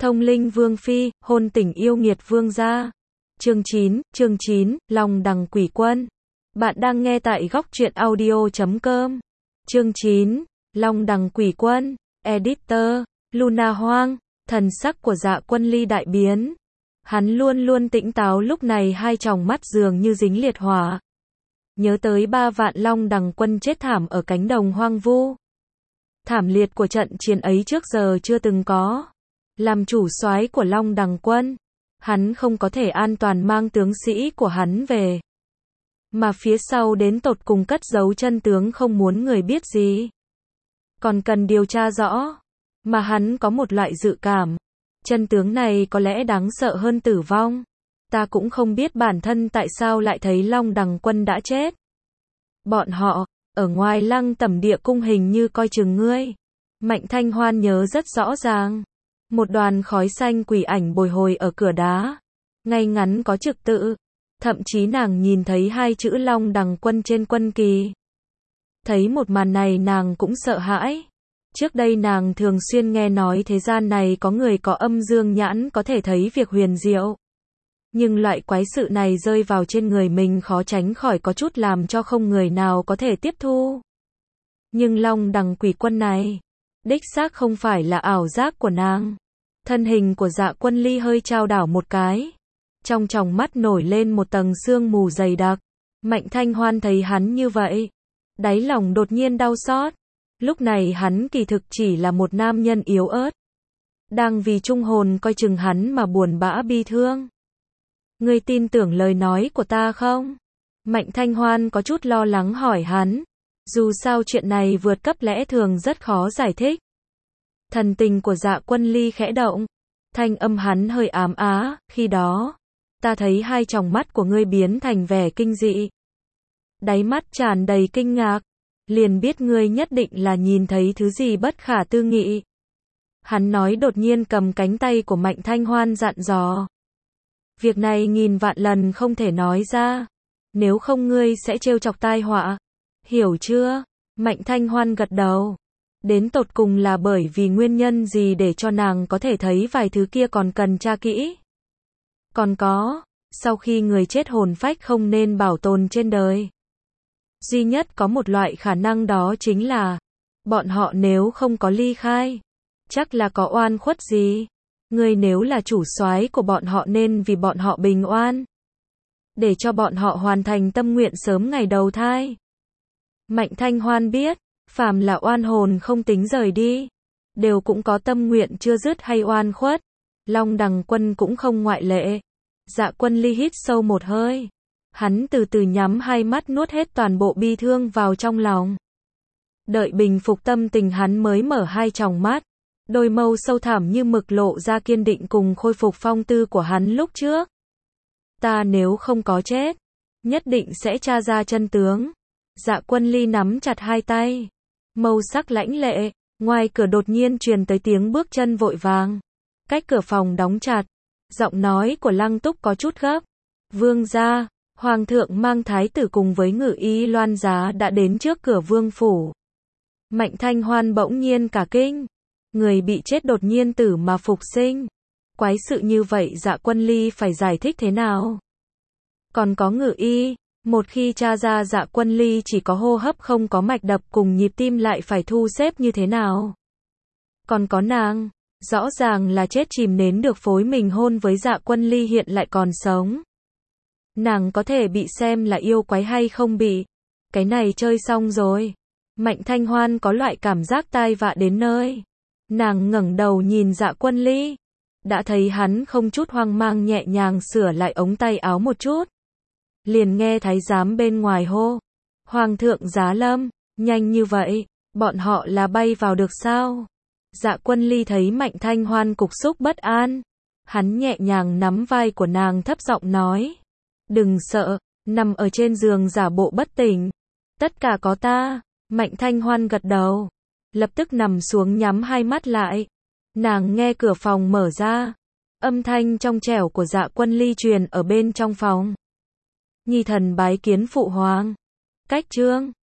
Thông linh vương phi, hôn tình yêu nghiệt vương gia. Chương 9, Long đằng quỷ quân. Bạn đang nghe tại góc truyện audio.com. Chương 9, Long đằng quỷ quân. Editor, Luna Hoang. Thần sắc của Dạ Quân Ly đại biến. Hắn luôn luôn tĩnh táo, lúc này hai tròng mắt dường như dính liệt hỏa. Nhớ tới 3 vạn Long đằng quân chết thảm ở cánh đồng hoang vu. Thảm liệt của trận chiến ấy trước giờ chưa từng có. Làm chủ soái của Long đằng quân, hắn không có thể an toàn mang tướng sĩ của hắn về. Mà phía sau đến tột cùng cất giấu chân tướng không muốn người biết gì. Còn cần điều tra rõ. Mà hắn có một loại dự cảm. Chân tướng này có lẽ đáng sợ hơn tử vong. Ta cũng không biết bản thân tại sao lại thấy Long đằng quân đã chết. Bọn họ, ở ngoài Lăng Tẩm Địa cung hình như coi chừng ngươi. Mạnh Thanh Hoan nhớ rất rõ ràng. Một đoàn khói xanh quỷ ảnh bồi hồi ở cửa đá. Ngay ngắn có trực tự. Thậm chí nàng nhìn thấy 2 chữ Long đằng quân trên quân kỳ. Thấy một màn này nàng cũng sợ hãi. Trước đây nàng thường xuyên nghe nói thế gian này có người có âm dương nhãn có thể thấy việc huyền diệu. Nhưng loại quái sự này rơi vào trên người mình khó tránh khỏi có chút làm cho không người nào có thể tiếp thu. Nhưng Long đằng quỷ quân này, đích xác không phải là ảo giác của nàng. Thân hình của Dạ Quân Ly hơi chao đảo một cái. Trong tròng mắt nổi lên một tầng sương mù dày đặc. Mạnh Thanh Hoan thấy hắn như vậy. Đáy lòng đột nhiên đau xót. Lúc này hắn kỳ thực chỉ là một nam nhân yếu ớt. Đang vì trung hồn coi chừng hắn mà buồn bã bi thương. Ngươi tin tưởng lời nói của ta không? Mạnh Thanh Hoan có chút lo lắng hỏi hắn. Dù sao chuyện này vượt cấp lẽ thường rất khó giải thích. Thần tình của Dạ Quân Ly khẽ động. Thanh âm hắn hơi ám á, khi đó, ta thấy 2 tròng mắt của ngươi biến thành vẻ kinh dị. Đáy mắt tràn đầy kinh ngạc. Liền biết ngươi nhất định là nhìn thấy thứ gì bất khả tư nghị. Hắn nói đột nhiên cầm cánh tay của Mạnh Thanh Hoan dặn dò. Việc này nghìn vạn lần không thể nói ra. Nếu không ngươi sẽ trêu chọc tai họa. Hiểu chưa? Mạnh Thanh Hoan gật đầu. Đến tột cùng là bởi vì nguyên nhân gì để cho nàng có thể thấy vài thứ kia còn cần tra kỹ. Còn có, sau khi người chết hồn phách không nên bảo tồn trên đời. Duy nhất có một loại khả năng đó chính là, bọn họ nếu không có ly khai, chắc là có oan khuất gì. Ngươi nếu là chủ soái của bọn họ nên vì bọn họ bình oan. Để cho bọn họ hoàn thành tâm nguyện sớm ngày đầu thai. Mạnh Thanh Hoan biết, phàm là oan hồn không tính rời đi, đều cũng có tâm nguyện chưa dứt hay oan khuất. Long đằng quân cũng không ngoại lệ. Dạ Quân Ly hít sâu một hơi. Hắn từ từ nhắm 2 mắt nuốt hết toàn bộ bi thương vào trong lòng. Đợi bình phục tâm tình hắn mới mở 2 tròng mắt. Đôi mâu sâu thẳm như mực lộ ra kiên định cùng khôi phục phong tư của hắn lúc trước. Ta nếu không có chết, nhất định sẽ tra ra chân tướng. Dạ Quân Ly nắm chặt 2 tay. Mâu sắc lãnh lệ. Ngoài cửa đột nhiên truyền tới tiếng bước chân vội vàng. Cách cửa phòng đóng chặt. Giọng nói của Lăng Túc có chút gấp. Vương gia, Hoàng thượng mang thái tử cùng với ngự y Loan Giá đã đến trước cửa vương phủ. Mạnh Thanh Hoan bỗng nhiên cả kinh. Người bị chết đột nhiên tử mà phục sinh. Quái sự như vậy Dạ Quân Ly phải giải thích thế nào? Còn có ngự y, một khi tra ra Dạ Quân Ly chỉ có hô hấp không có mạch đập cùng nhịp tim lại phải thu xếp như thế nào? Còn có nàng, rõ ràng là chết chìm nến được phối mình hôn với Dạ Quân Ly hiện lại còn sống. Nàng có thể bị xem là yêu quái hay không bị? Cái này chơi xong rồi. Mạnh Thanh Hoan có loại cảm giác tai vạ đến nơi. Nàng ngẩng đầu nhìn Dạ Quân Ly. Đã thấy hắn không chút hoang mang nhẹ nhàng sửa lại ống tay áo một chút. Liền nghe thái giám bên ngoài hô. Hoàng thượng giá lâm, nhanh như vậy, bọn họ là bay vào được sao? Dạ Quân Ly thấy Mạnh Thanh Hoan cục xúc bất an. Hắn nhẹ nhàng nắm vai của nàng thấp giọng nói. Đừng sợ, nằm ở trên giường giả bộ bất tỉnh. Tất cả có ta. Mạnh Thanh Hoan gật đầu. Lập tức nằm xuống nhắm 2 mắt lại. Nàng nghe cửa phòng mở ra. Âm thanh trong trẻo của Dạ Quân Ly truyền ở bên trong phòng. Nhi thần bái kiến phụ hoàng. Cách chương